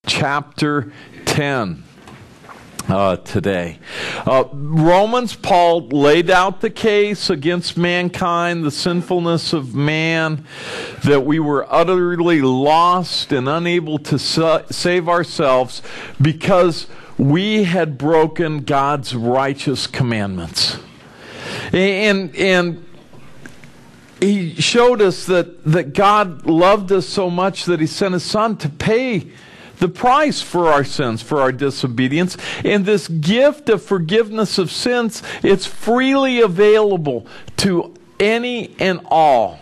chapter 10 today. Romans, Paul laid out the case against mankind, the sinfulness of man, that we were utterly lost and unable to save ourselves because we had broken God's righteous commandments. And he showed us that God loved us so much that he sent his son to pay the price for our sins, for our disobedience. And this gift of forgiveness of sins, it's freely available to any and all.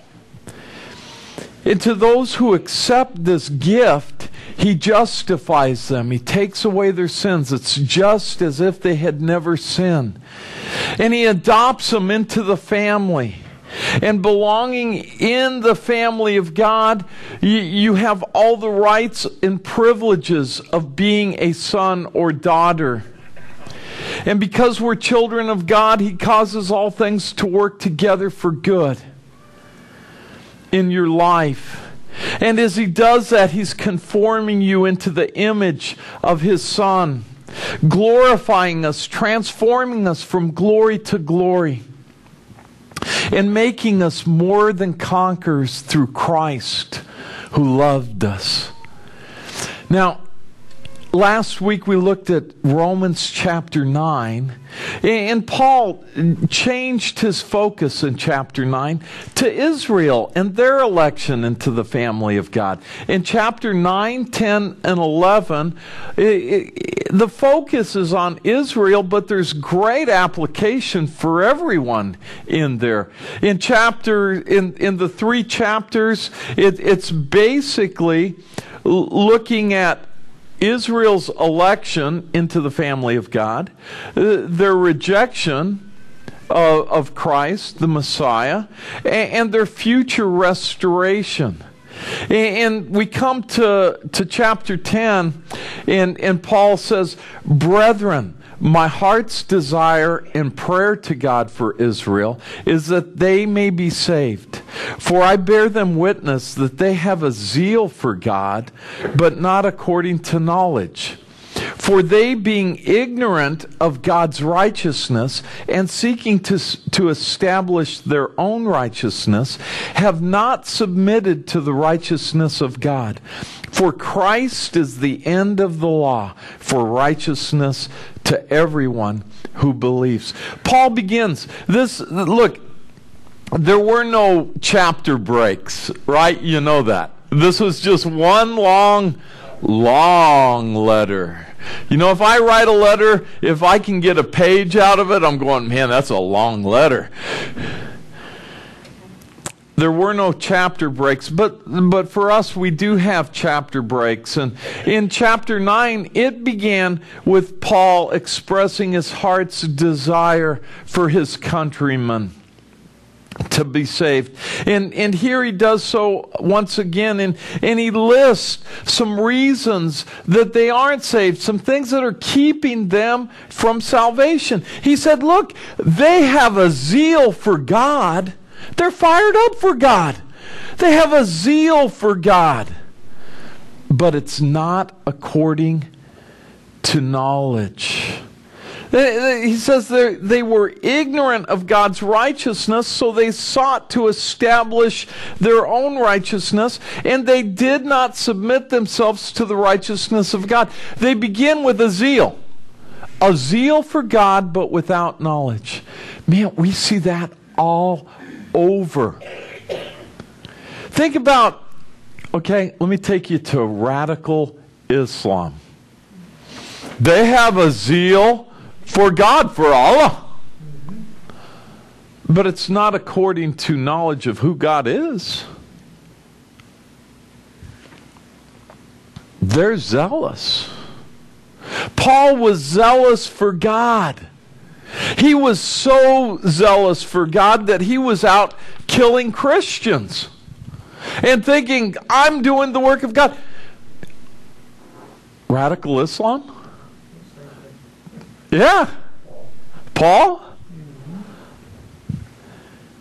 And to those who accept this gift, he justifies them. He takes away their sins. It's just as if they had never sinned. And he adopts them into the family. And belonging in the family of God, you have all the rights and privileges of being a son or daughter. And because we're children of God, he causes all things to work together for good in your life. And as he does that, he's conforming you into the image of his Son, glorifying us, transforming us from glory to glory, and making us more than conquerors through Christ who loved us. Now, last week we looked at Romans chapter 9, and Paul changed his focus in chapter 9 to Israel and their election into the family of God. In chapter 9, 10, and 11, the focus is on Israel, but there's great application for everyone in there. In the three chapters, it's basically looking at Israel's election into the family of God, their rejection of Christ, the Messiah, and their future restoration. And we come to chapter 10, and Paul says, "Brethren, my heart's desire and prayer to God for Israel is that they may be saved. For I bear them witness that they have a zeal for God, but not according to knowledge. For they, being ignorant of God's righteousness and seeking to establish their own righteousness, have not submitted to the righteousness of God. For Christ is the end of the law for righteousness to everyone who believes." Paul begins this. Look, there were no chapter breaks, right? You know that. This was just one long letter. You know, if I write a letter, if I can get a page out of it, I'm going, man, that's a long letter. There were no chapter breaks, but for us, we do have chapter breaks. And in chapter 9, it began with Paul expressing his heart's desire for his countrymen to be saved. And here he does so once again, and he lists some reasons that they aren't saved, some things that are keeping them from salvation. He said, look, they have a zeal for God. They're fired up for God. They have a zeal for God. But it's not according to knowledge. He says they were ignorant of God's righteousness, so they sought to establish their own righteousness, and they did not submit themselves to the righteousness of God. They begin with a zeal for God, but without knowledge. Man, we see that all over. Think about, okay, let me take you to radical Islam. They have a zeal for God, for Allah. But it's not according to knowledge of who God is. They're zealous. Paul was zealous for God. He was so zealous for God that he was out killing Christians and thinking, I'm doing the work of God. Radical Islam? Yeah. Paul?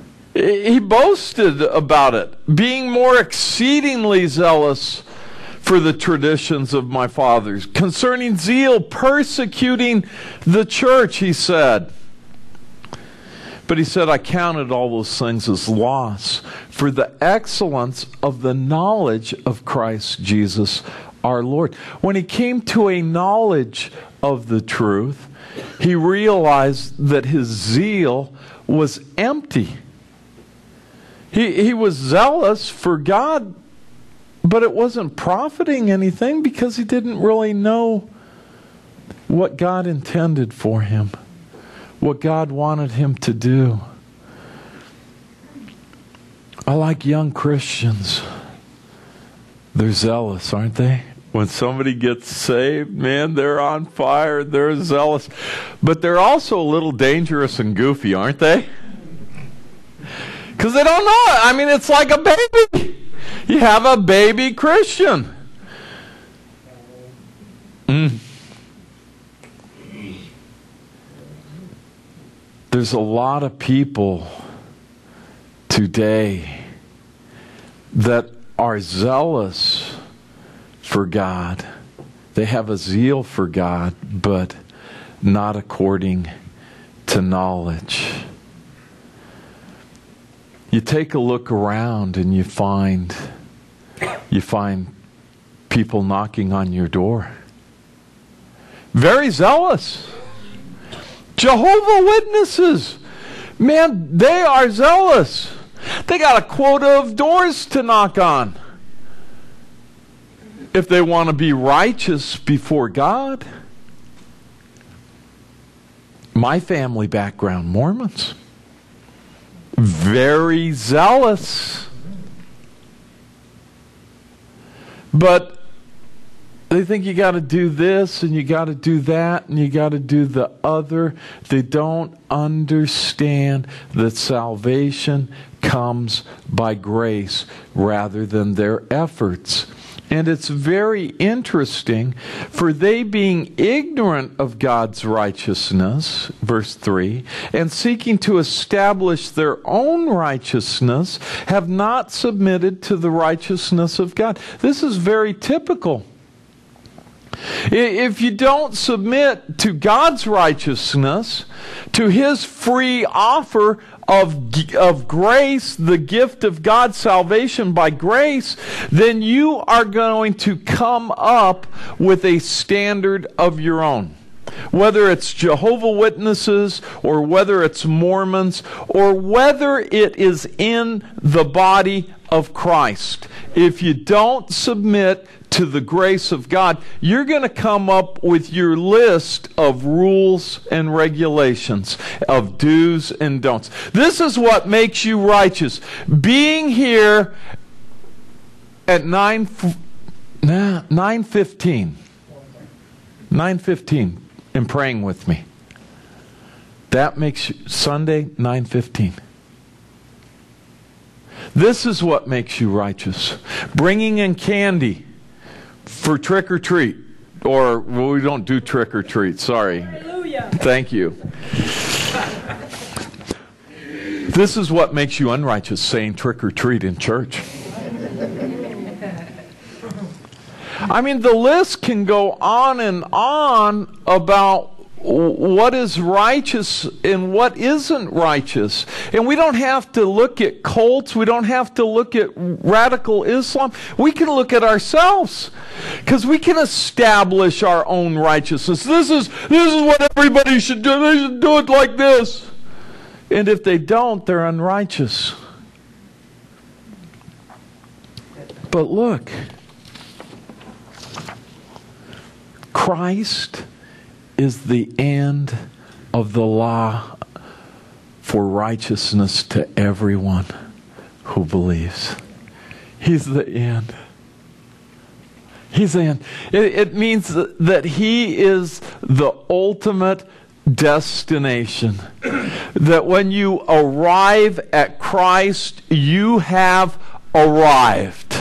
He boasted about it, being more exceedingly zealous for for the traditions of my fathers. Concerning zeal, persecuting the church, he said. But he said, I counted all those things as loss for the excellence of the knowledge of Christ Jesus our Lord. When he came to a knowledge of the truth, he realized that his zeal was empty. He was zealous for God, but it wasn't profiting anything because he didn't really know what God intended for him, what God wanted him to do. I like young Christians. They're zealous, aren't they? When somebody gets saved, man, they're on fire, they're zealous. But they're also a little dangerous and goofy, aren't they? Because they don't know it. I mean, it's like a baby. You have a baby Christian. There's a lot of people today that are zealous for God. They have a zeal for God, but not according to knowledge. You take a look around and you find people knocking on your door. Very zealous. Jehovah's Witnesses, man, they are zealous. They got a quota of doors to knock on if they want to be righteous before God. My family background, Mormons. Very zealous. But they think you got to do this and you got to do that and you got to do the other. They don't understand that salvation comes by grace rather than their efforts. And it's very interesting, for they being ignorant of God's righteousness, verse 3, and seeking to establish their own righteousness, have not submitted to the righteousness of God. This is very typical. If you don't submit to God's righteousness, to His free offer of grace, the gift of God's salvation by grace, then you are going to come up with a standard of your own. Whether it's Jehovah's Witnesses, or whether it's Mormons, or whether it is in the body of Christ. If you don't submit to the grace of God, you're going to come up with your list of rules and regulations, of do's and don'ts. This is what makes you righteous. Being here at 9:15 and praying with me. That makes you, Sunday, 9:15. This is what makes you righteous. Bringing in candy for trick or treat. Or, well, we don't do trick or treat, sorry. Hallelujah. Thank you. This is what makes you unrighteous, saying trick or treat in church. I mean, the list can go on and on about what is righteous and what isn't righteous. And we don't have to look at cults. We don't have to look at radical Islam. We can look at ourselves, because we can establish our own righteousness. This is what everybody should do. They should do it like this. And if they don't, they're unrighteous. But look, Christ is the end of the law for righteousness to everyone who believes. He's the end. He's the end. It means that He is the ultimate destination. That when you arrive at Christ, you have arrived.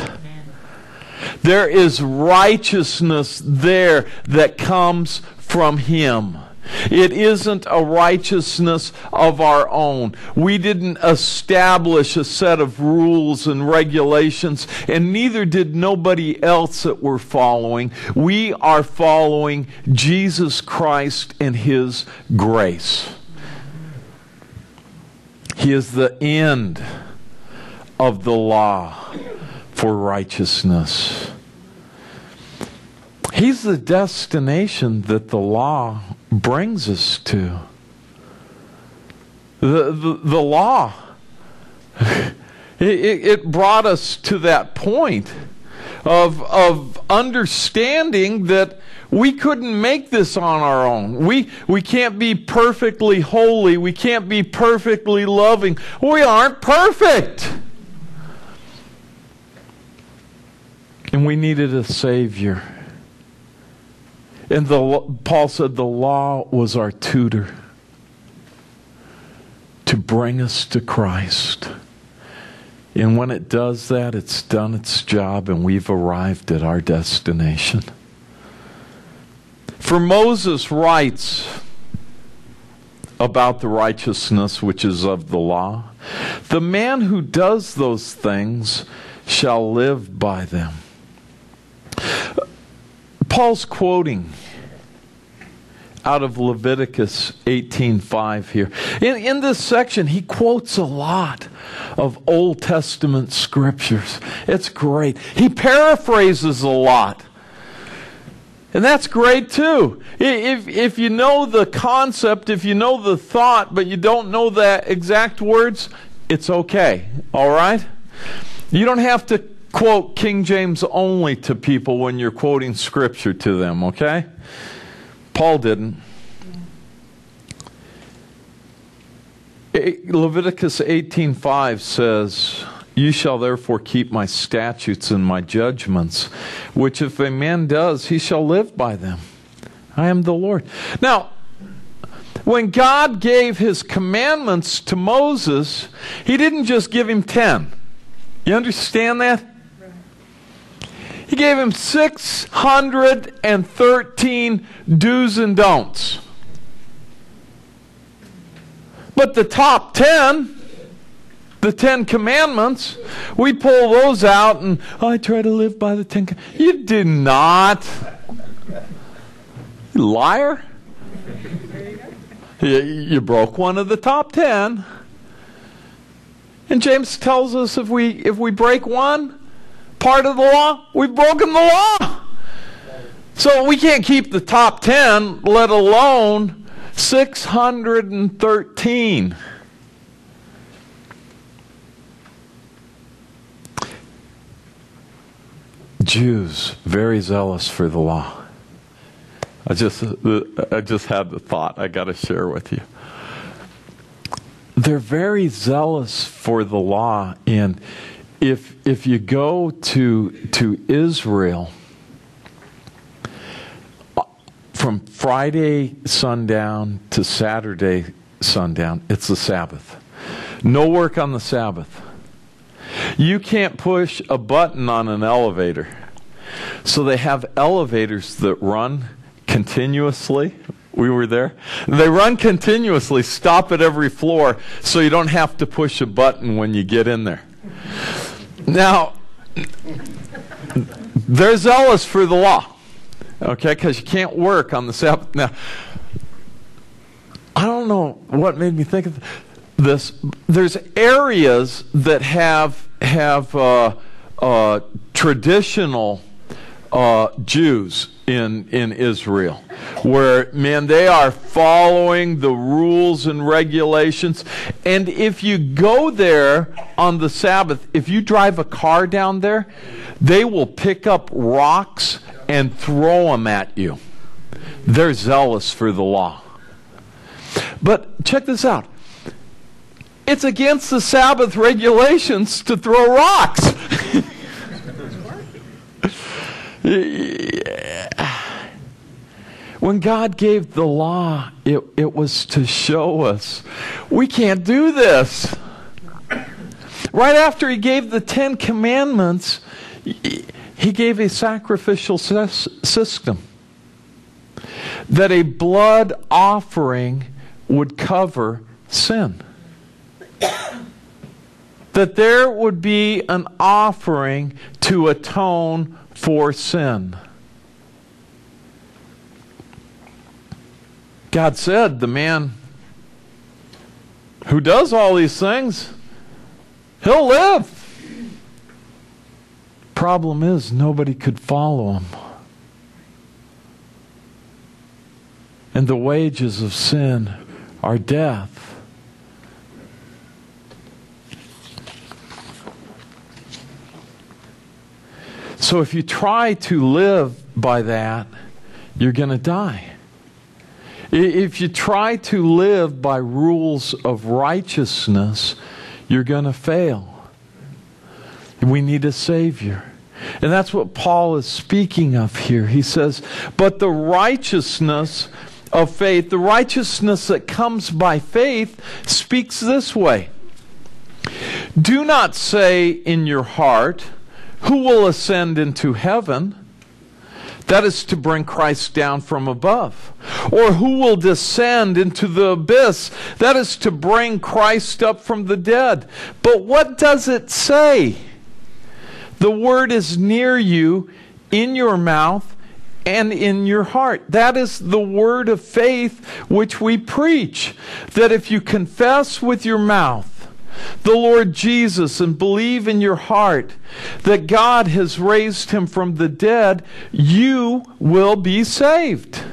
There is righteousness there that comes from Him. It isn't a righteousness of our own. We didn't establish a set of rules and regulations, and neither did nobody else that we're following. We are following Jesus Christ and His grace. He is the end of the law for righteousness. He's the destination that the law brings us to. The law, it brought us to that point of understanding that we couldn't make this on our own. We can't be perfectly holy. We can't be perfectly loving. We aren't perfect. And we needed a Savior. And Paul said the law was our tutor to bring us to Christ. And when it does that, it's done its job and we've arrived at our destination. For Moses writes about the righteousness which is of the law, the man who does those things shall live by them. Paul's quoting out of Leviticus 18:5 here. In this section, he quotes a lot of Old Testament scriptures. It's great. He paraphrases a lot. And that's great too. If you know the concept, if you know the thought, but you don't know the exact words, it's okay. All right? You don't have to quote King James only to people when you're quoting scripture to them, okay? Paul didn't. Leviticus 18:5 says, "You shall therefore keep my statutes and my judgments, which if a man does, he shall live by them. I am the Lord." Now, when God gave His commandments to Moses, He didn't just give him 10. You understand that? He gave him 613 do's and don'ts. But the top 10, the 10 commandments, we pull those out and, I try to live by the 10 commandments. You did not. You liar. You broke one of the top 10. And James tells us if we break one part of the law, we've broken the law. So we can't keep the top 10, let alone 613. Jews, very zealous for the law. I just had the thought I got to share with you. They're very zealous for the law, and if you go to Israel, from Friday sundown to Saturday sundown, it's the Sabbath. No work on the Sabbath. You can't push a button on an elevator. So they have elevators that run continuously. We were there. They run continuously, stop at every floor, so you don't have to push a button when you get in there. Now, they're zealous for the law. Okay, because you can't work on the Sabbath. Now, I don't know what made me think of this. There's areas that have traditional Jews in Israel, where, man, they are following the rules and regulations. And if you go there on the Sabbath, if you drive a car down there, they will pick up rocks and throw them at you. They're zealous for the law. But check this out. It's against the Sabbath regulations to throw rocks. When God gave the law, it was to show us we can't do this. Right after He gave the 10 Commandments, He gave a sacrificial system. that a blood offering would cover sin. That there would be an offering to atone for sin. God said, the man who does all these things, he'll live. Problem is, nobody could follow him. And the wages of sin are death. So if you try to live by that, you're going to die. If you try to live by rules of righteousness, you're going to fail. We need a Savior. And that's what Paul is speaking of here. He says, but the righteousness of faith, the righteousness that comes by faith, speaks this way. Do not say in your heart, who will ascend into heaven? That is to bring Christ down from above. Or who will descend into the abyss? That is to bring Christ up from the dead. But what does it say? The word is near you, in your mouth and in your heart. That is the word of faith which we preach. That if you confess with your mouth the Lord Jesus and believe in your heart that God has raised him from the dead, you will be saved.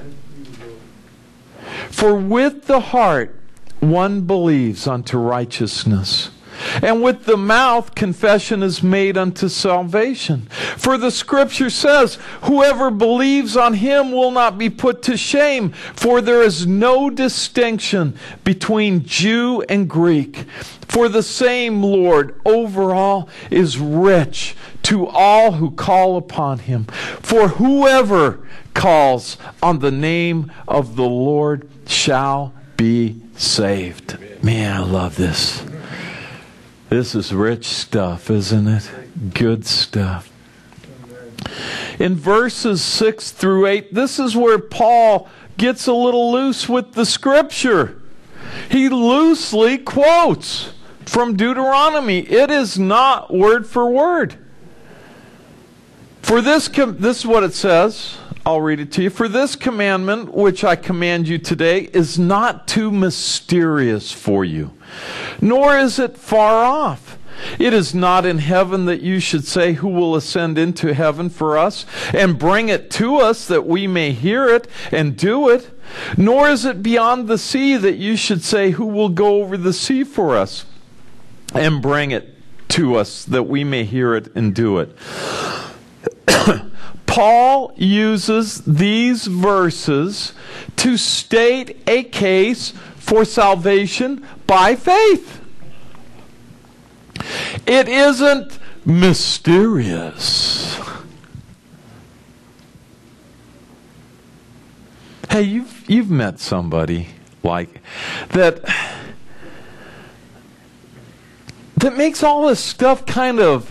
For with the heart one believes unto righteousness, and with the mouth confession is made unto salvation. For the Scripture says, whoever believes on him will not be put to shame, for there is no distinction between Jew and Greek. For the same Lord over all is rich to all who call upon him. For whoever calls on the name of the Lord shall be saved. Man, I love this. This is rich stuff, isn't it? Good stuff. In verses 6 through 8, this is where Paul gets a little loose with the Scripture. He loosely quotes from Deuteronomy. It is not word for word. For this is what it says. I'll read it to you. For this commandment, which I command you today, is not too mysterious for you, nor is it far off. It is not in heaven that you should say, who will ascend into heaven for us and bring it to us that we may hear it and do it. Nor is it beyond the sea that you should say, who will go over the sea for us and bring it to us that we may hear it and do it. Paul uses these verses to state a case for salvation by faith. It isn't mysterious. Hey, you've met somebody like that makes all this stuff kind of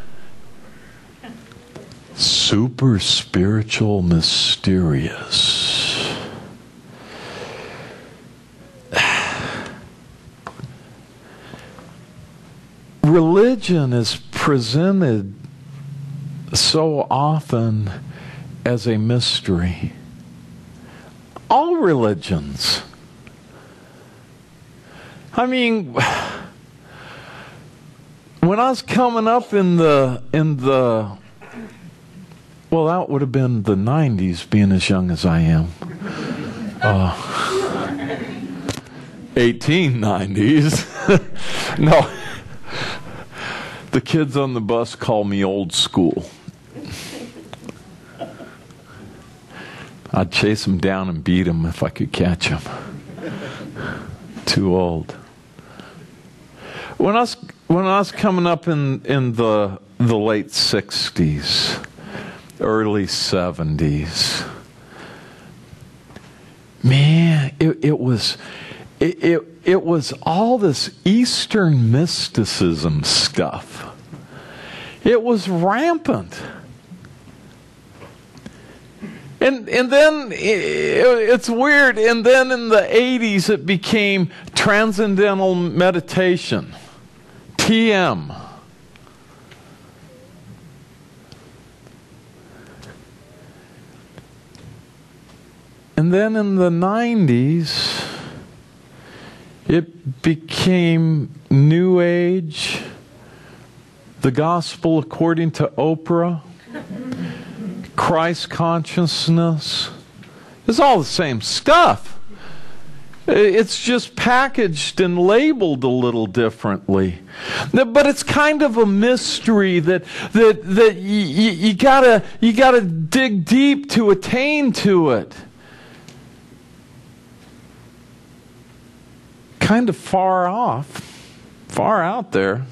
super spiritual, mysterious. Religion is presented so often as a mystery. All religions. I mean, when I was coming up in the well, that would have been the 90s, being as young as I am. 1890s. No. The kids on the bus call me old school. I'd chase them down and beat them if I could catch them. Too old. When I was coming up in the late 60s, early 70s, man, it was all this Eastern mysticism stuff. It was rampant. And then it's weird. And then in the 80s, it became Transcendental Meditation, TM. And then in the 90s, it became New Age, the Gospel according to Oprah, Christ consciousness. It's all the same stuff. It's just packaged and labeled a little differently. But it's kind of a mystery that you gotta dig deep to attain to it. Kind of far off, far out there.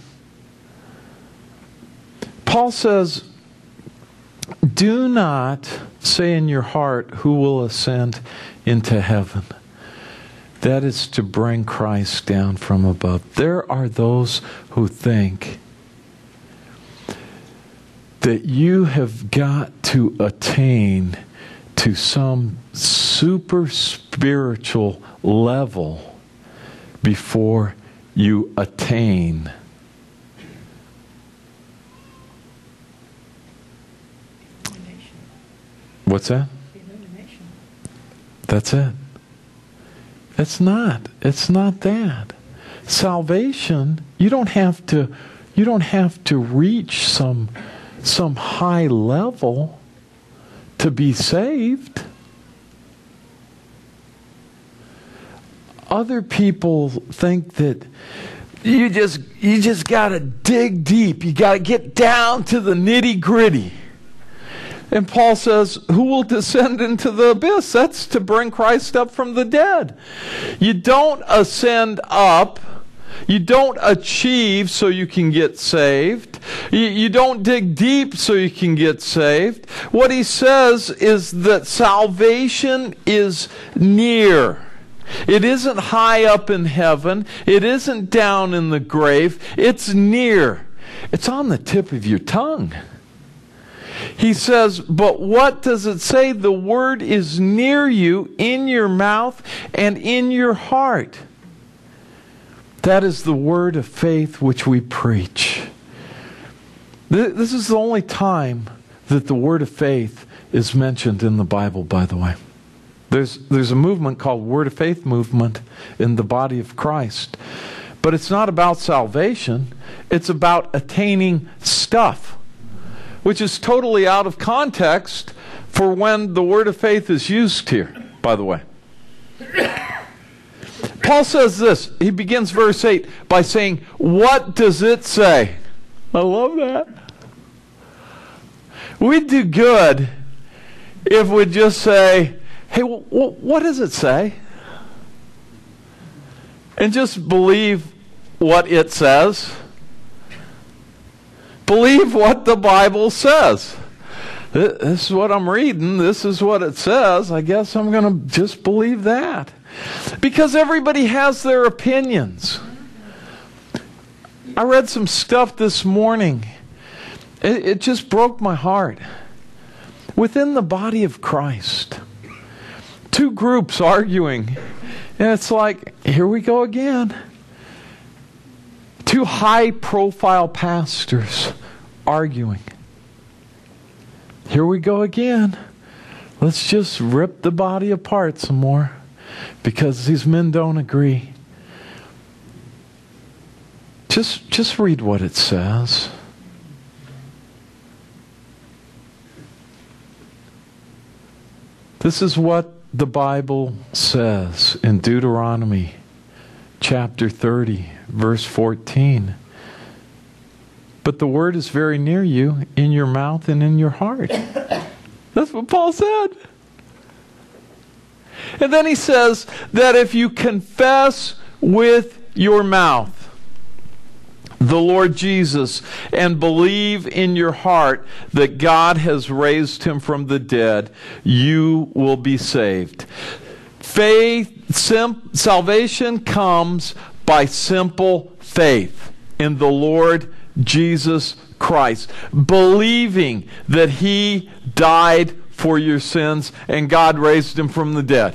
Paul says, do not say in your heart, who will ascend into heaven. That is to bring Christ down from above. There are those who think that you have got to attain to some super spiritual level before you attain. What's that? Illumination. That's it. It's not that. Salvation, you don't have to reach some high level to be saved. Other people think that you just got to dig deep. You got to get down to the nitty-gritty. And Paul says, who will descend into the abyss? That's to bring Christ up from the dead. You don't ascend up. You don't achieve so you can get saved. You don't dig deep so you can get saved. What he says is that salvation is near. It isn't high up in heaven. It isn't down in the grave. It's near. It's on the tip of your tongue. He says, but what does it say? The word is near you, in your mouth and in your heart. That is the word of faith which we preach. This is the only time that the word of faith is mentioned in the Bible, by the way. There's a movement called Word of Faith movement in the body of Christ. But it's not about salvation. It's about attaining stuff, which is totally out of context for when the word of faith is used here, by the way. Paul says this. He begins verse 8 by saying, what does it say? I love that. We'd do good if we'd just say, hey, what does it say? And just believe what it says. Believe what the Bible says. This is what I'm reading. This is what it says. I guess I'm going to just believe that. Because everybody has their opinions. I read some stuff this morning. It just broke my heart. Within the body of Christ, two groups arguing. And it's like, here we go again. Two high-profile pastors arguing. Here we go again. Let's just rip the body apart some more because these men don't agree. Just read what it says. This is what the Bible says in Deuteronomy chapter 30, verse 14. But the word is very near you, in your mouth and in your heart. That's what Paul said. And then he says that if you confess with your mouth the Lord Jesus and believe in your heart that God has raised him from the dead, you will be saved. Salvation comes by simple faith in the Lord Jesus Christ, believing that he died for your sins, and God raised him from the dead.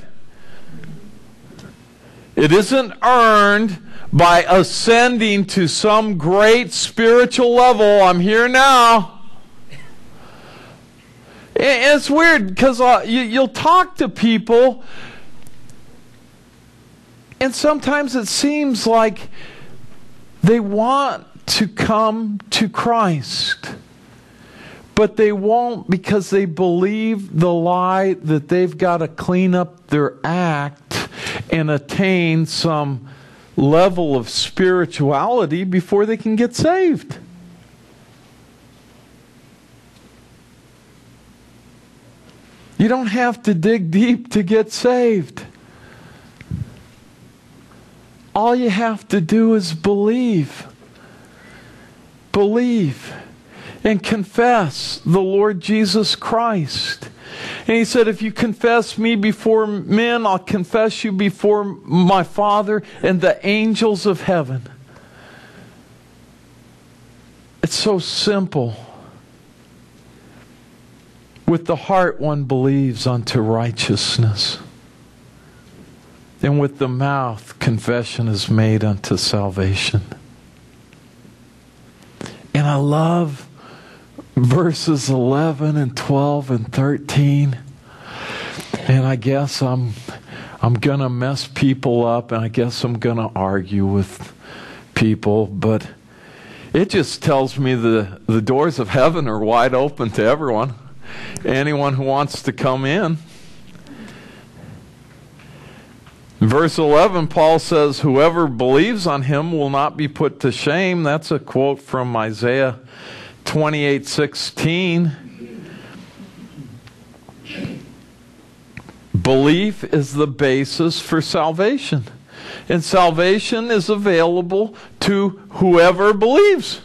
It isn't earned by ascending to some great spiritual level. I'm here now. It's weird because you'll talk to people, and sometimes it seems like they want to come to Christ, but they won't because they believe the lie that they've got to clean up their act and attain some level of spirituality before they can get saved. You don't have to dig deep to get saved. All you have to do is believe. Believe and confess the Lord Jesus Christ. And he said, if you confess me before men, I'll confess you before my Father and the angels of heaven. It's so simple. With the heart one believes unto righteousness, and with the mouth confession is made unto salvation. And I love verses 11 and 12 and 13. And I guess I'm going to mess people up, and I guess I'm going to argue with people, but it just tells me the doors of heaven are wide open to everyone. Anyone who wants to come in. In verse 11, Paul says, whoever believes on him will not be put to shame. That's a quote from Isaiah 28:16. Belief is the basis for salvation. And salvation is available to whoever believes.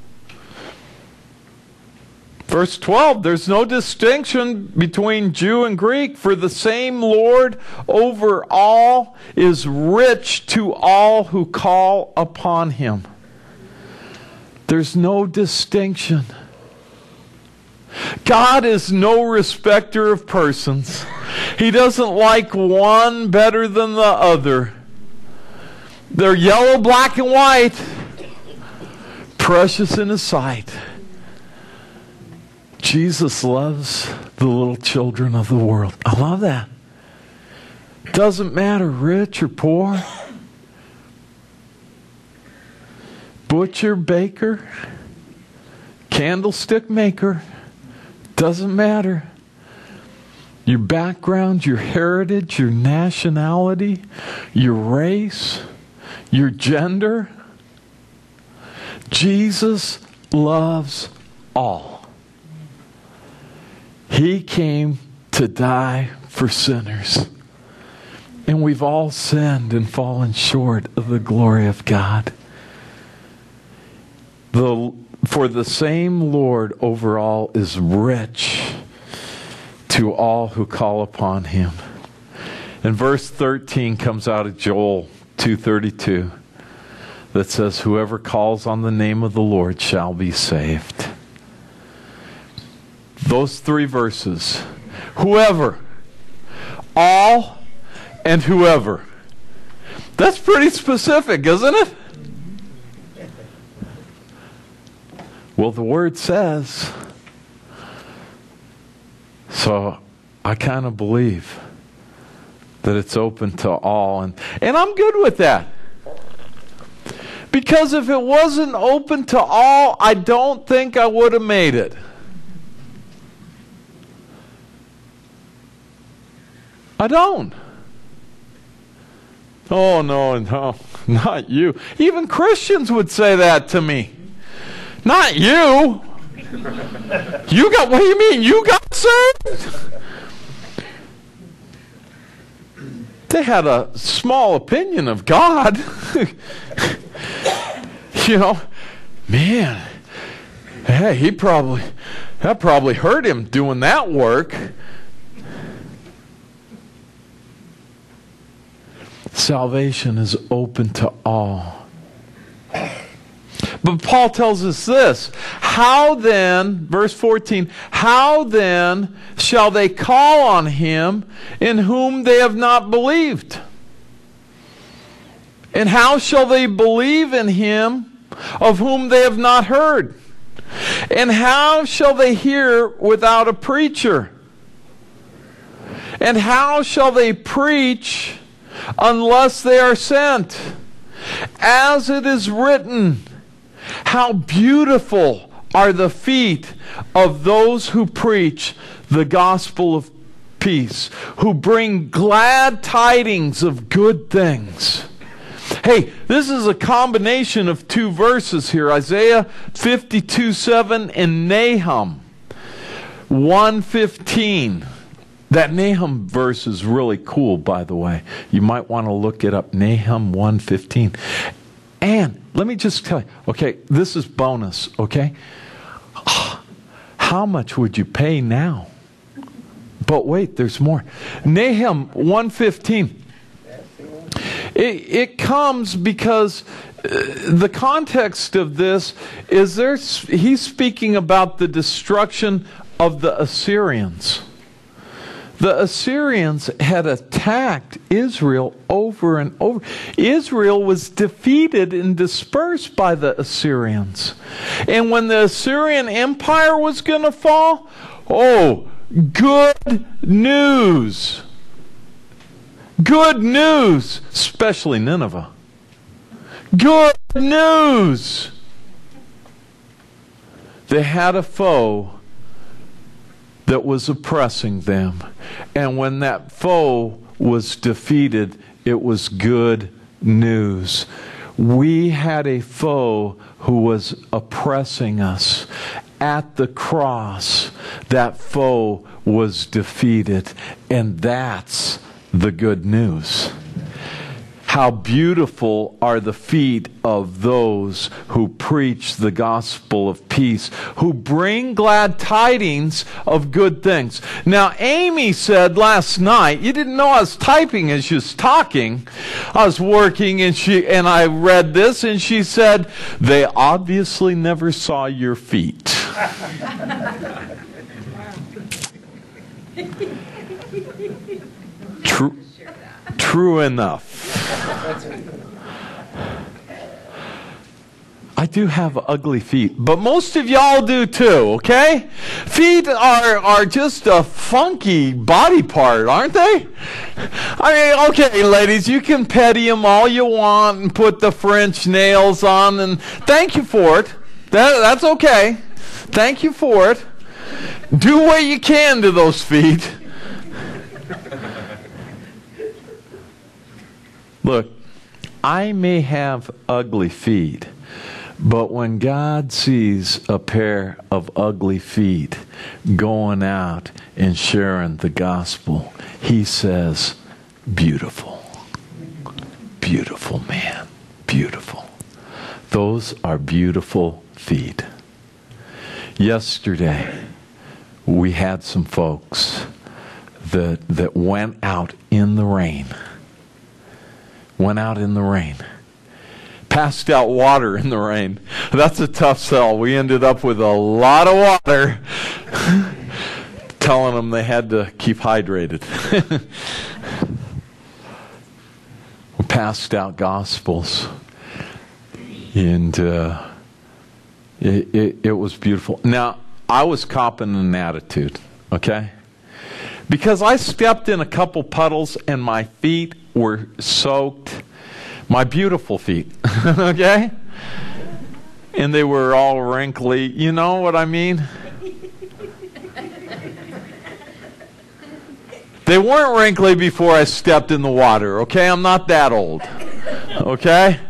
Verse 12, there's no distinction between Jew and Greek, for the same Lord over all is rich to all who call upon him. There's no distinction. God is no respecter of persons. He doesn't like one better than the other. They're yellow, black, and white. Precious in his sight. Jesus loves the little children of the world. I love that. Doesn't matter rich or poor. Butcher, baker, candlestick maker. Doesn't matter. Your background, your heritage, your nationality, your race, your gender. Jesus loves all. He came to die for sinners. And we've all sinned and fallen short of the glory of God. For the same Lord over all is rich to all who call upon him. And verse 13 comes out of Joel 2:32 that says, whoever calls on the name of the Lord shall be saved. Those three verses, whoever, all, and whoever. That's pretty specific, isn't it? Well, the Word says. So I kind of believe that it's open to all. And I'm good with that. Because if it wasn't open to all, I don't think I would have made it. I don't. Oh, no, not you. Even Christians would say that to me. Not you. You got, what do you mean? You got saved? They had a small opinion of God. You know, man, hey, that probably hurt him doing that work. Salvation is open to all. But Paul tells us this. How then, verse 14, how then shall they call on him in whom they have not believed? And how shall they believe in him of whom they have not heard? And how shall they hear without a preacher? And how shall they preach unless they are sent? As it is written, how beautiful are the feet of those who preach the gospel of peace, who bring glad tidings of good things. Hey, this is a combination of two verses here, Isaiah 52:7 and Nahum 1:15. That Nahum verse is really cool, by the way. You might want to look it up, Nahum 1:15. And let me just tell you, okay, this is bonus, okay? How much would you pay now? But wait, there's more. Nahum 1:15. It comes because the context of this is he's speaking about the destruction of the Assyrians. The Assyrians had attacked Israel over and over. Israel was defeated and dispersed by the Assyrians. And when the Assyrian Empire was going to fall, good news. Good news, especially Nineveh. Good news. They had a foe that was oppressing them. And when that foe was defeated, it was good news. We had a foe who was oppressing us. At the cross, that foe was defeated. And that's the good news. How beautiful are the feet of those who preach the gospel of peace, who bring glad tidings of good things. Now, Amy said last night, you didn't know I was typing as she was talking. I was working and I read this and she said, they obviously never saw your feet. True enough. I do have ugly feet, but most of y'all do too, okay? Feet are just a funky body part, aren't they? I mean, okay, ladies, you can petty them all you want and put the French nails on, and thank you for it. That's okay. Thank you for it. Do what you can to those feet. Look, I may have ugly feet, but when God sees a pair of ugly feet going out and sharing the gospel, He says, beautiful. Beautiful man. Beautiful. Those are beautiful feet. Yesterday, we had some folks that went out in the rain. Went out in the rain. Passed out water in the rain. That's a tough sell. We ended up with a lot of water. Telling them they had to keep hydrated. We passed out gospels. And it was beautiful. Now, I was copping an attitude. Okay? Because I stepped in a couple puddles and my feet were soaked. My beautiful feet. Okay? And they were all wrinkly. You know what I mean? They weren't wrinkly before I stepped in the water. Okay? I'm not that old. Okay?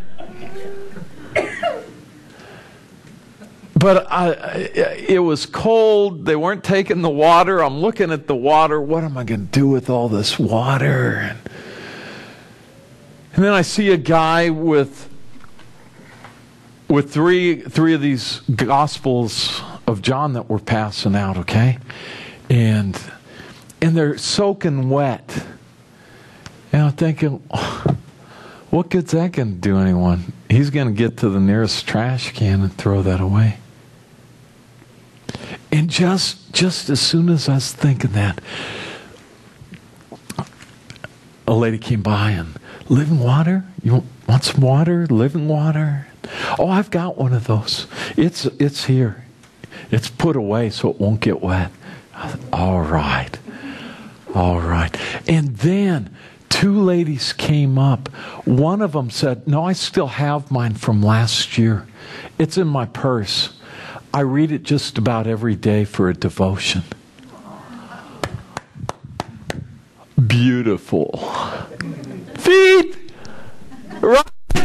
But it was cold. They weren't taking the water. I'm looking at the water. What am I going to do with all this water? And then I see a guy with three of these Gospels of John that we're passing out, okay? And they're soaking wet. And I'm thinking, what good's that going to do anyone? he's going to get to the nearest trash can and throw that away. And just as soon as I was thinking that, a lady came by and, living water? You want some water? Living water? Oh, I've got one of those. It's here. It's put away so it won't get wet. All right. All right. And then 2 ladies came up. One of them said, no, I still have mine from last year. It's in my purse. I read it just about every day for a devotion. Beautiful. Feet. Right.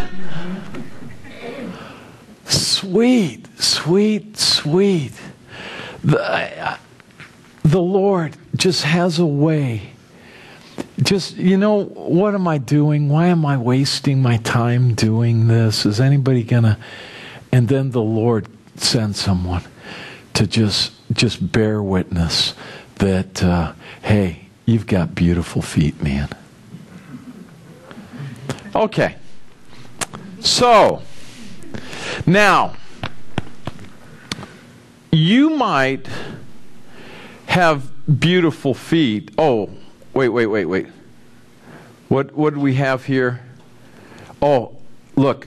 Sweet, sweet, sweet. The Lord just has a way. Just, what am I doing? Why am I wasting my time doing this? Is anybody gonna? And then the Lord sends someone to just bear witness that, hey, you've got beautiful feet, man. Okay. So, now, you might have beautiful feet. Oh, wait. What do we have here? Oh, look.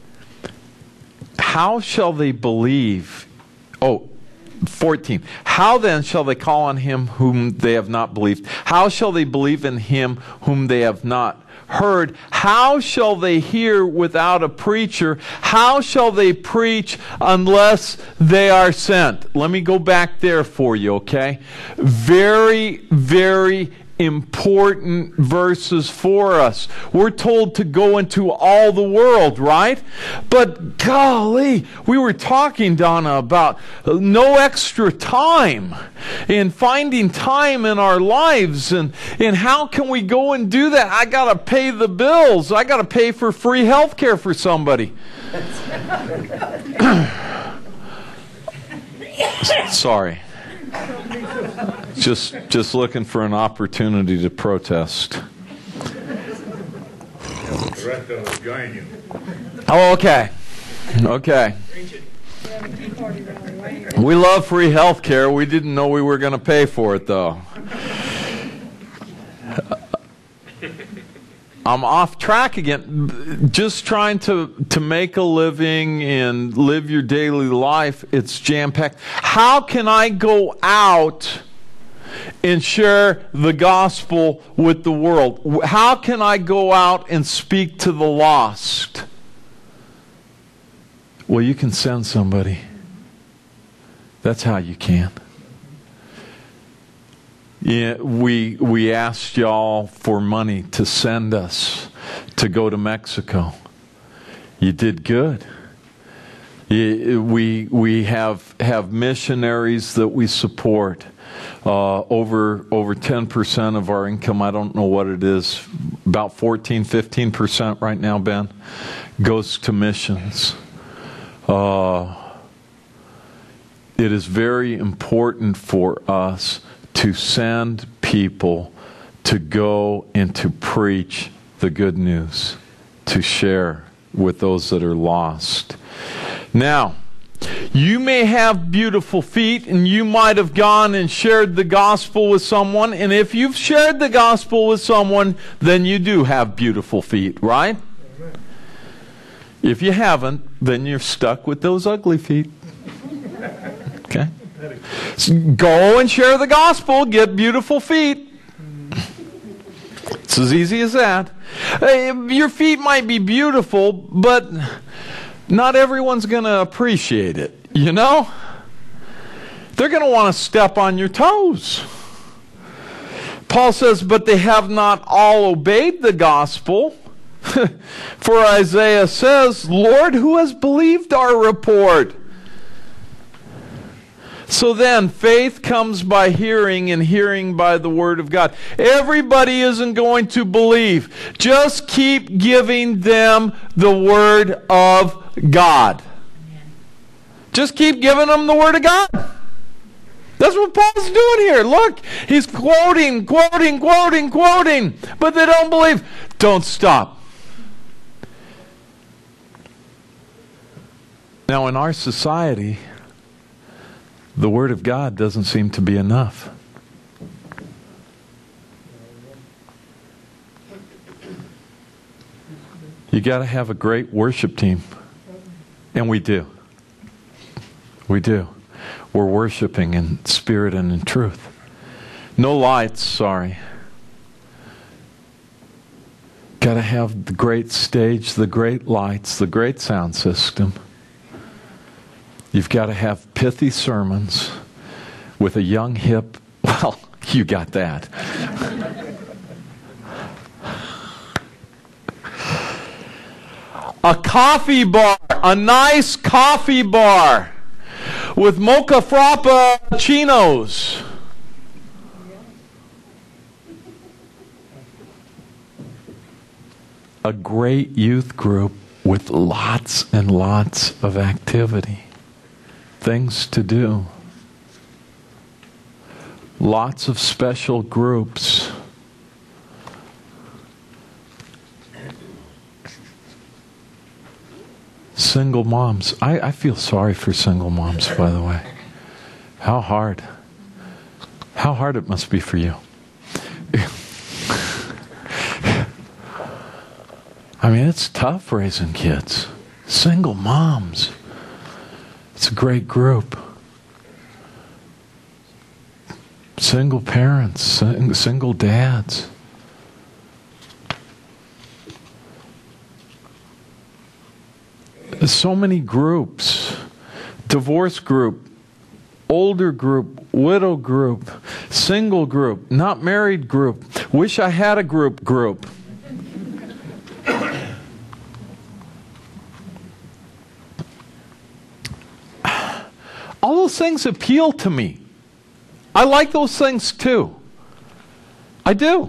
How shall they believe? Oh, 14. How then shall they call on him whom they have not believed? How shall they believe in him whom they have not heard? How shall they hear without a preacher? How shall they preach unless they are sent? Let me go back there for you, okay? Very, very important verses for us. We're told to go into all the world, right? But golly, we were talking, Donna, about no extra time and finding time in our lives, and how can we go and do that? I got to pay the bills. I got to pay for free health care for somebody. Sorry. Just looking for an opportunity to protest. Oh, okay. Okay. We love free health care. We didn't know we were going to pay for it, though. I'm off track again. Just trying to make a living and live your daily life. It's jam-packed. How can I go out and share the gospel with the world? How can I go out and speak to the lost? Well, you can send somebody. That's how you can. Yeah, we asked y'all for money to send us to go to Mexico. You did good. We have missionaries that we support. Over 10% of our income, I don't know what it is, about 15% right now, Ben, goes to missions. It is very important for us to send people to go and to preach the good news, to share with those that are lost. Now, you may have beautiful feet, and you might have gone and shared the gospel with someone, and if you've shared the gospel with someone, then you do have beautiful feet, right? Amen. If you haven't, then you're stuck with those ugly feet. Okay? So go and share the gospel, get beautiful feet. It's as easy as that. Your feet might be beautiful, but not everyone's going to appreciate it, you know? They're going to want to step on your toes. Paul says, but they have not all obeyed the gospel. For Isaiah says, Lord, who has believed our report? So then, faith comes by hearing, and hearing by the Word of God. Everybody isn't going to believe. Just keep giving them the Word of God. Just keep giving them the Word of God. That's what Paul's doing here. Look, he's quoting, but they don't believe. Don't stop. Now, in our society, the Word of God doesn't seem to be enough. You got to have a great worship team. And we do. We do. We're worshiping in spirit and in truth. No lights, sorry. Got to have the great stage, the great lights, the great sound system. You've got to have pithy sermons with a young, hip, well, you got that. A coffee bar, a nice coffee bar with mocha frappuccinos. A great youth group with lots and lots of activity. Things to do. Lots of special groups. Single moms. I feel sorry for single moms, by the way. How hard. How hard it must be for you. I mean, it's tough raising kids. Single moms. It's a great group. Single parents, single dads. There's so many groups. Divorce group, older group, widow group, single group, not married group, wish I had a group. All those things appeal to me. I like those things too. I do.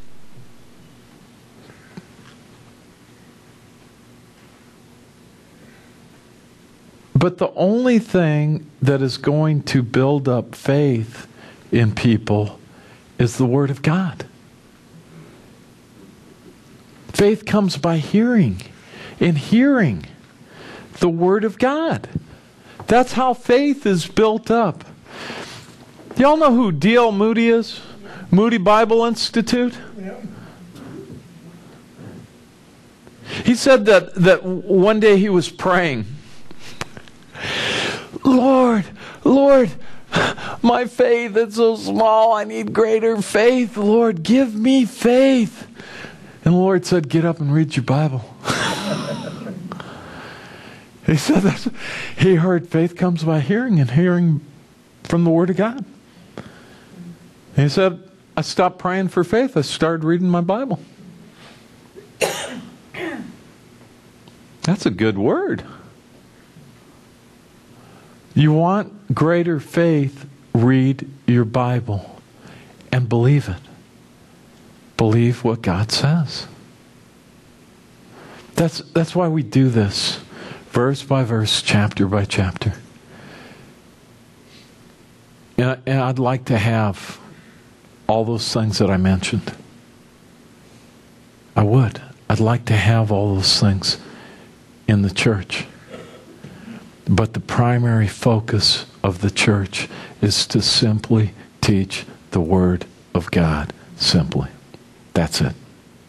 But the only thing that is going to build up faith in people is the Word of God. Faith comes by hearing, and hearing the Word of God. That's how faith is built up. Y'all know who D.L. Moody is? Moody Bible Institute? Yeah. He said that one day he was praying, Lord, my faith is so small. I need greater faith. Lord, give me faith. And the Lord said, get up and read your Bible. He said that he heard faith comes by hearing, and hearing from the Word of God. He said, I stopped praying for faith. I started reading my Bible. That's a good word. You want greater faith, read your Bible and believe it. Believe what God says. That's why we do this. Verse by verse, chapter by chapter. And I'd like to have all those things that I mentioned. I would. I'd like to have all those things in the church. But the primary focus of the church is to simply teach the Word of God. Simply. That's it.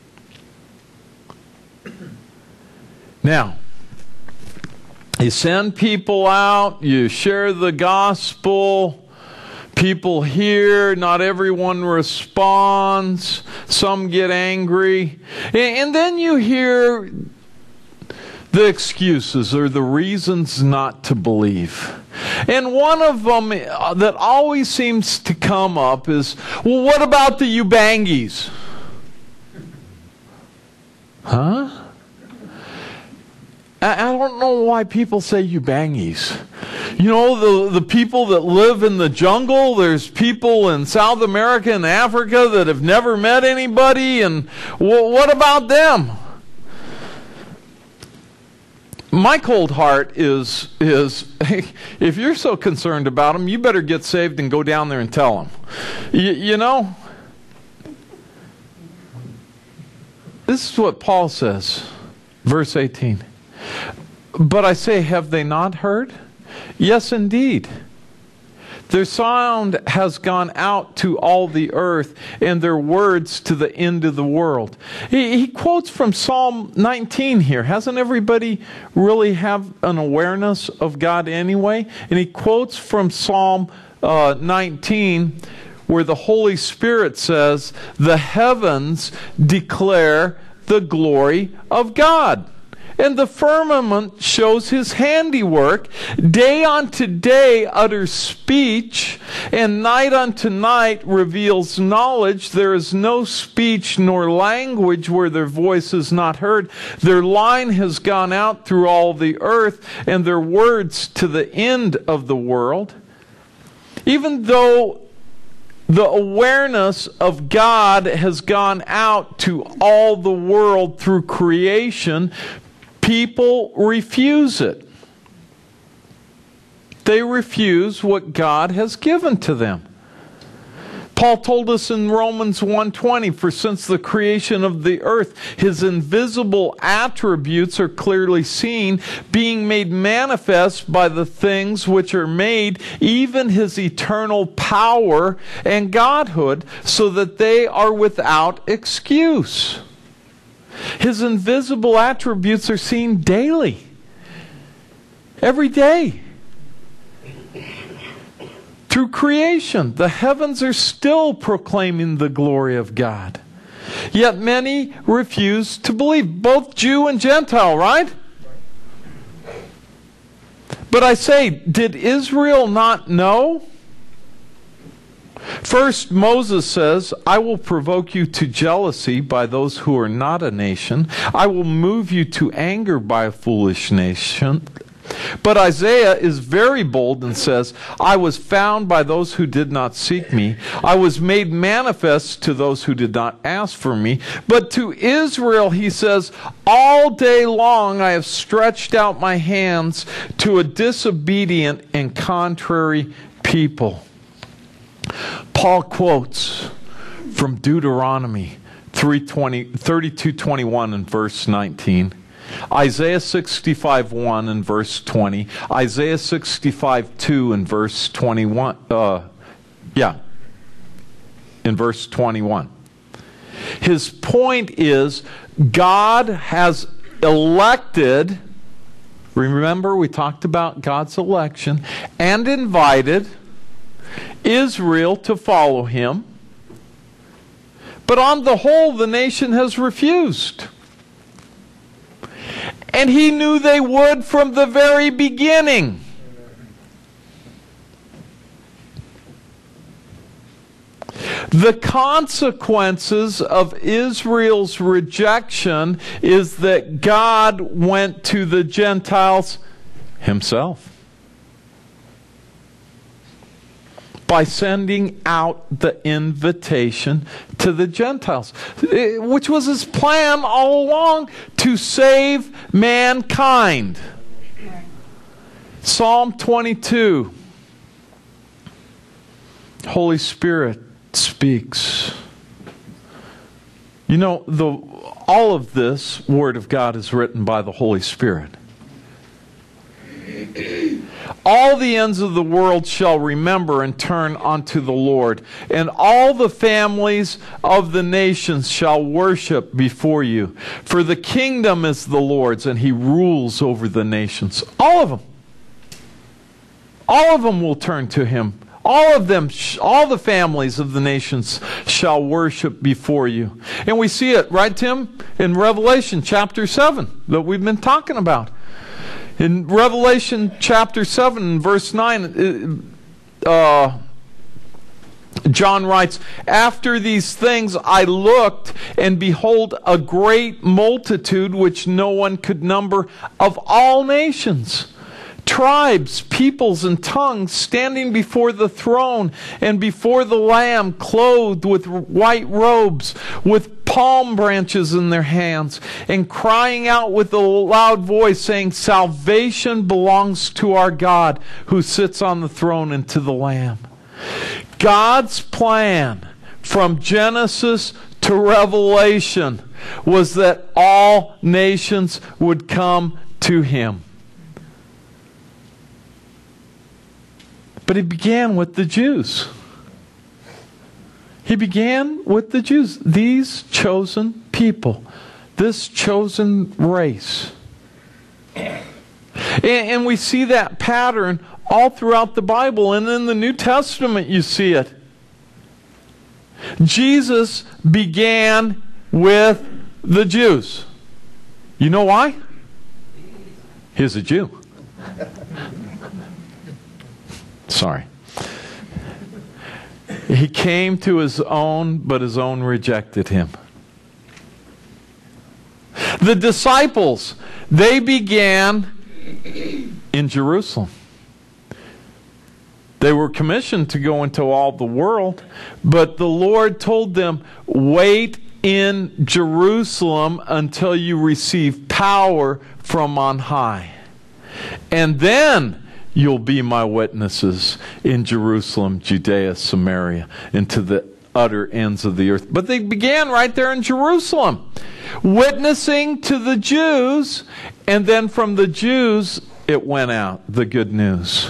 Now, you send people out, you share the gospel, people hear, not everyone responds, some get angry, and then you hear the excuses or the reasons not to believe. And one of them that always seems to come up is, well, what about the Ubangis? Huh? I don't know why people say Ubangis. You know, the people that live in the jungle, there's people in South America and Africa that have never met anybody, and what about them? My cold heart is if you're so concerned about them, you better get saved and go down there and tell them. You know? This is what Paul says, verse 18. But I say, have they not heard? Yes, indeed. Their sound has gone out to all the earth, and their words to the end of the world. He quotes from Psalm 19 here. Hasn't everybody really have an awareness of God anyway? And he quotes from Psalm 19, where the Holy Spirit says, "The heavens declare the glory of God, and the firmament shows his handiwork. Day unto day utters speech, and night unto night reveals knowledge. There is no speech nor language where their voice is not heard. Their line has gone out through all the earth, and their words to the end of the world." Even though the awareness of God has gone out to all the world through creation, people refuse it. They refuse what God has given to them. Paul told us in Romans 1:20, "For since the creation of the earth, his invisible attributes are clearly seen, being made manifest by the things which are made, even his eternal power and godhood, so that they are without excuse." His invisible attributes are seen daily, every day. Through creation, the heavens are still proclaiming the glory of God. Yet many refuse to believe, both Jew and Gentile, right? But I say, did Israel not know? First, Moses says, "I will provoke you to jealousy by those who are not a nation. I will move you to anger by a foolish nation." But Isaiah is very bold and says, "I was found by those who did not seek me. I was made manifest to those who did not ask for me." But to Israel he says, "All day long I have stretched out my hands to a disobedient and contrary people." Paul quotes from Deuteronomy 32:21 and verse 19. Isaiah 65:1 and verse 20. Isaiah 65:2 and verse 21. In verse 21. His point is, God has elected, remember we talked about God's election, and invited Israel to follow him. But on the whole, the nation has refused. And he knew they would from the very beginning. The consequences of Israel's rejection is that God went to the Gentiles himself, by sending out the invitation to the Gentiles, which was his plan all along, to save mankind. Psalm 22. Holy Spirit speaks. You know, all of this Word of God is written by the Holy Spirit. All the ends of the world shall remember and turn unto the Lord, and all the families of the nations shall worship before you. For the kingdom is the Lord's, and he rules over the nations. All of them. All of them will turn to him. All of them, all the families of the nations shall worship before you. And we see it, right, Tim? In Revelation chapter 7 that we've been talking about. In Revelation chapter 7, verse 9, John writes, "After these things I looked, and behold, a great multitude which no one could number, of all nations, tribes, peoples, and tongues, standing before the throne and before the Lamb, clothed with white robes, with palm branches in their hands, and crying out with a loud voice, saying, 'Salvation belongs to our God who sits on the throne and to the Lamb.'" God's plan from Genesis to Revelation was that all nations would come to him. But he began with the Jews. He began with the Jews, these chosen people, this chosen race. And we see that pattern all throughout the Bible, and in the New Testament you see it. Jesus began with the Jews. You know why? He's a Jew. Sorry. He came to his own, but his own rejected him. The disciples, they began in Jerusalem. They were commissioned to go into all the world, but the Lord told them, wait in Jerusalem until you receive power from on high. And then you'll be my witnesses in Jerusalem, Judea, Samaria, and to the utter ends of the earth. But they began right there in Jerusalem, witnessing to the Jews, and then from the Jews it went out, the good news.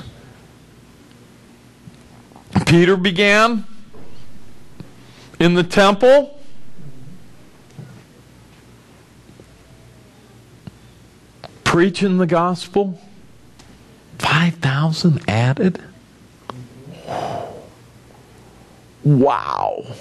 Peter began in the temple. Preaching the gospel. 5,000 added. Wow.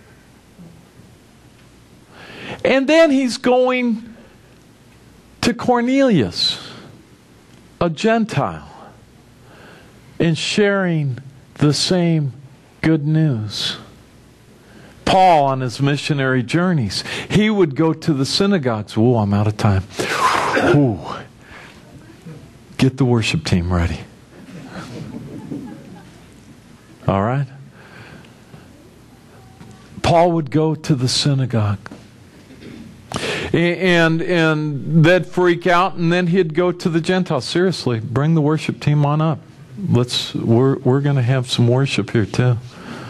And then he's going to Cornelius, a Gentile, and sharing the same good news. Paul, on his missionary journeys, he would go to the synagogues. Oh, I'm out of time. Ooh. Get the worship team ready. All right? Paul would go to the synagogue. And they'd freak out, and then he'd go to the Gentiles. Seriously, bring the worship team on up. We're going to have some worship here too.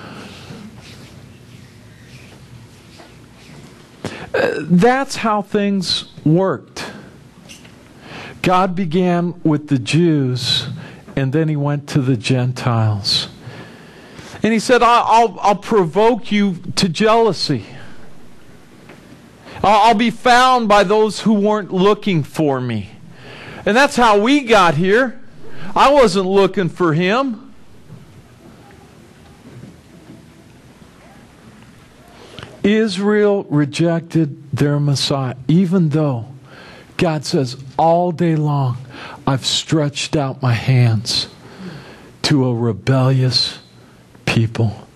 That's how things worked. God began with the Jews, and then he went to the Gentiles. And he said, I'll provoke you to jealousy. I'll be found by those who weren't looking for me. And that's how we got here. I wasn't looking for him. Israel rejected their Messiah, even though God says all day long, I've stretched out my hands to a rebellious people.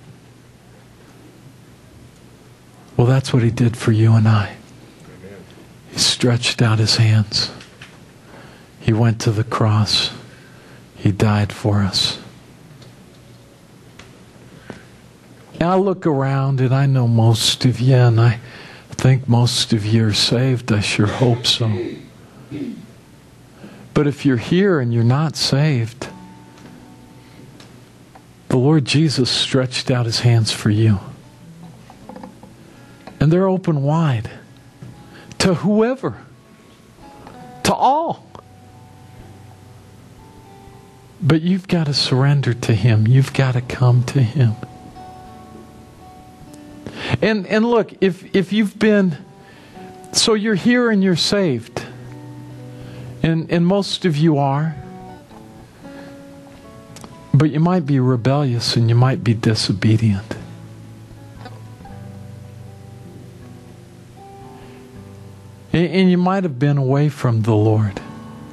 Well, that's what he did for you and I. He stretched out his hands. He went to the cross. He died for us. And I look around and I know most of you, and I think most of you are saved. I sure hope so. But if you're here and you're not saved, the Lord Jesus stretched out his hands for you. And they're open wide to whoever, to all. But you've got to surrender to him. You've got to come to him. And look, if you've been, so you're here and you're saved, and most of you are, but you might be rebellious and you might be disobedient. And you might have been away from the Lord.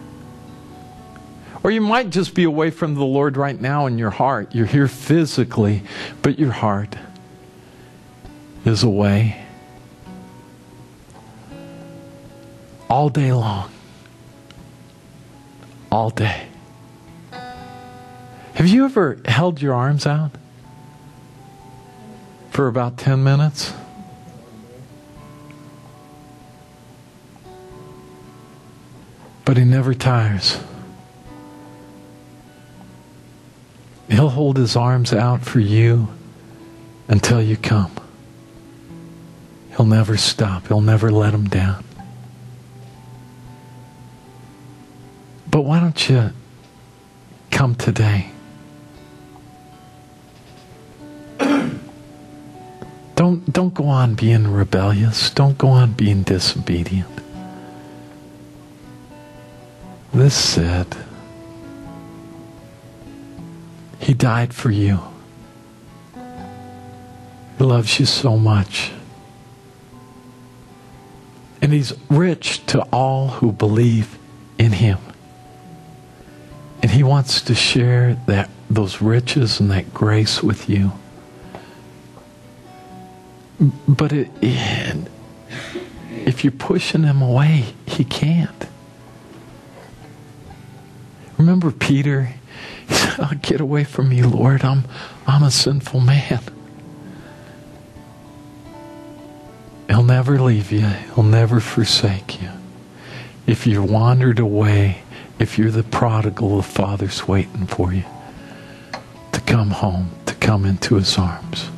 Or you might just be away from the Lord right now in your heart. You're here physically, but your heart is away. All day long. All day. Have you ever held your arms out for about 10 minutes? But he never tires. He'll hold his arms out for you until you come. He'll never stop. He'll never let him down. But why don't you come today? Don't go on being rebellious. Don't go on being disobedient. This said, He died for you. He loves you so much. And He's rich to all who believe in Him. And He wants to share those riches and that grace with you. But if you're pushing Him away, He can't. Remember Peter? He said, "Oh, get away from me, Lord. I'm a sinful man." He'll never leave you. He'll never forsake you. If you're wandered away, if you're the prodigal, the Father's waiting for you to come home, to come into His arms.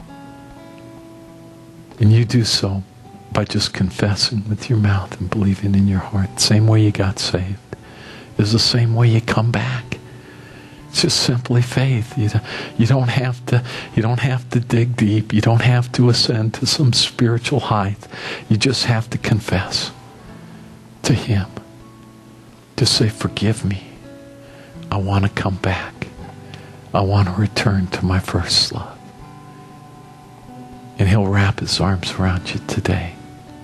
And you do so by just confessing with your mouth and believing in your heart. The same way you got saved is the same way you come back. It's just simply faith. You don't have to dig deep. You don't have to ascend to some spiritual height. You just have to confess to Him. Just say, "Forgive me. I want to come back. I want to return to my first love." And He'll wrap His arms around you today.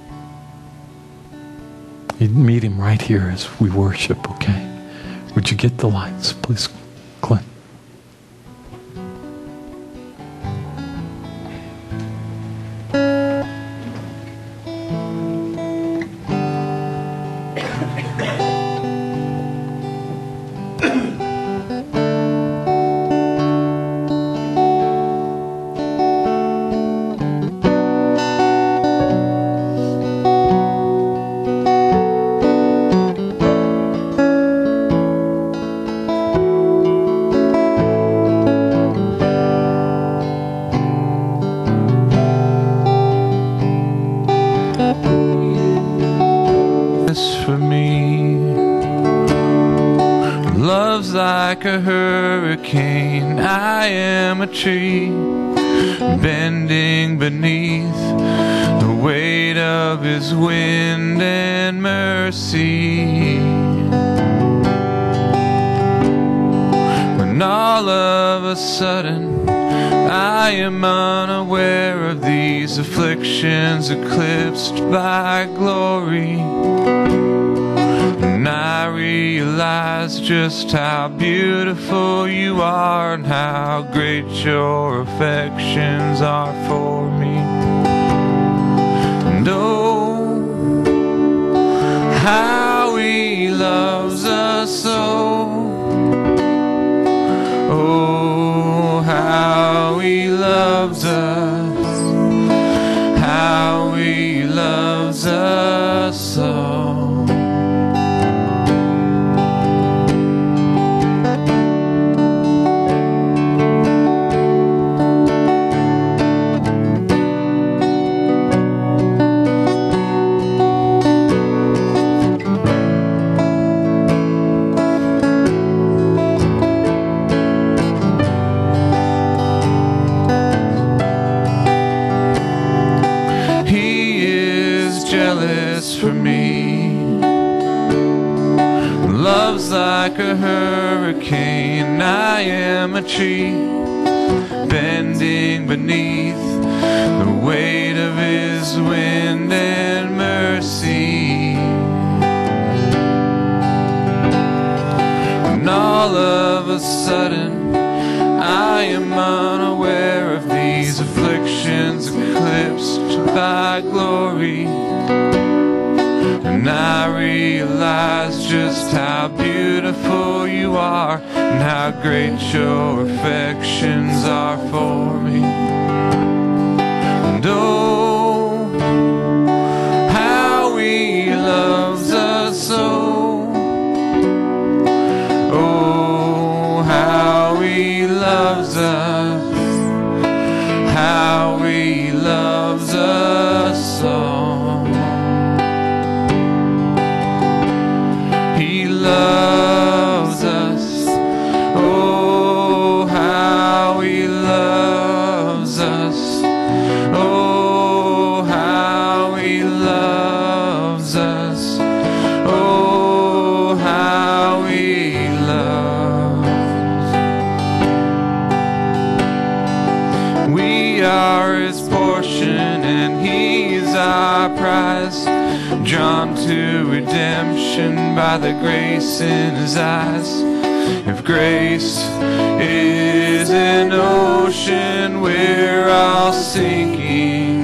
You meet Him right here as we worship, okay? Would you get the lights, please, Clint? Like a hurricane, I am a tree bending beneath the weight of His wind and mercy. When all of a sudden I am unaware of these afflictions eclipsed by glory, and I realize just how beautiful You are and how great Your affections are for me. And oh, how He loves us so. Oh, how He loves us. How He loves us so. Like a hurricane, I am a tree bending beneath the weight of His wind and mercy. When all of a sudden I am unaware of these afflictions eclipsed by glory, and I realize just how beautiful You are and how great Your affections are for me. And oh, how He loves us so. Oh, how He loves us. How He loves us so. Loves us. Oh, how He loves us. Oh, drawn to redemption by the grace in his eyes. If grace is an ocean, we're all sinking.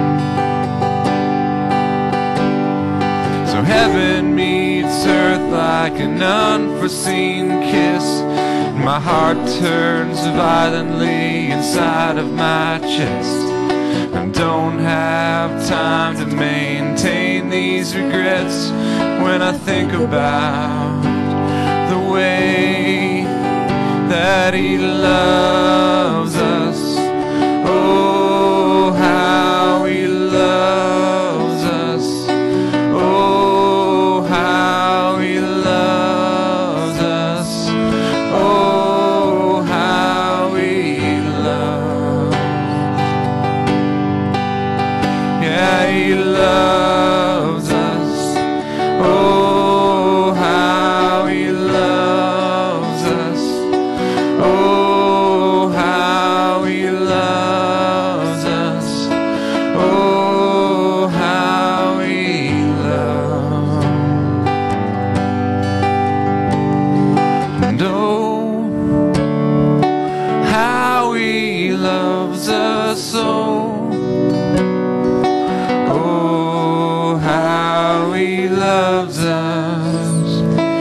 So heaven meets earth like an unforeseen kiss. My heart turns violently inside of my chest. I don't have time to maintain these regrets when I think about the way that he loves us. Oh, how he loves us. Oh, how he loves us. Oh, how he loves. Yeah, he loves us. Oh, how he loves us. Oh, how he loves us. Oh, how he loves. And oh, how he loves us so. Oh, how he loves us.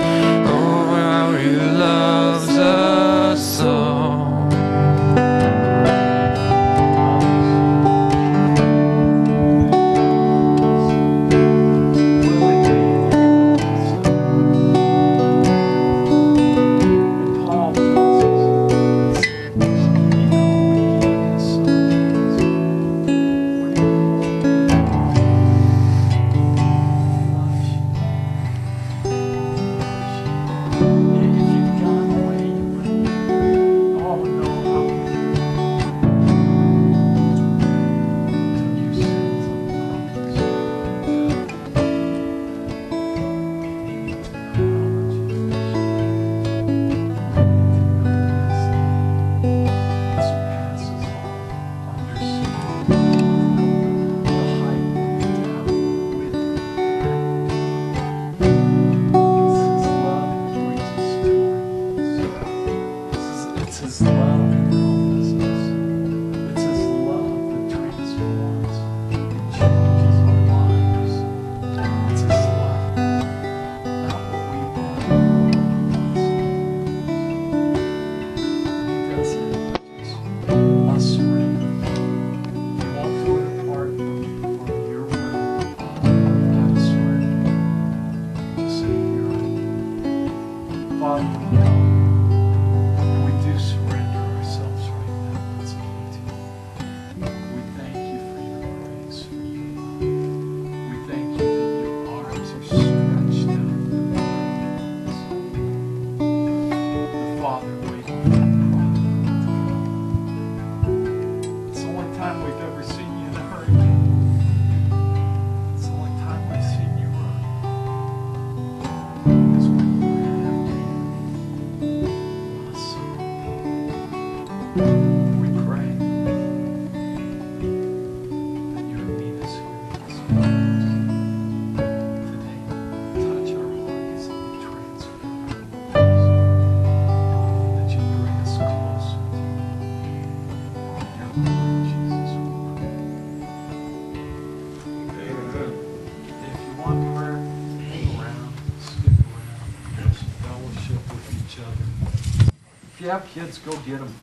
Oh, how he loves us so. If you have kids, go get them.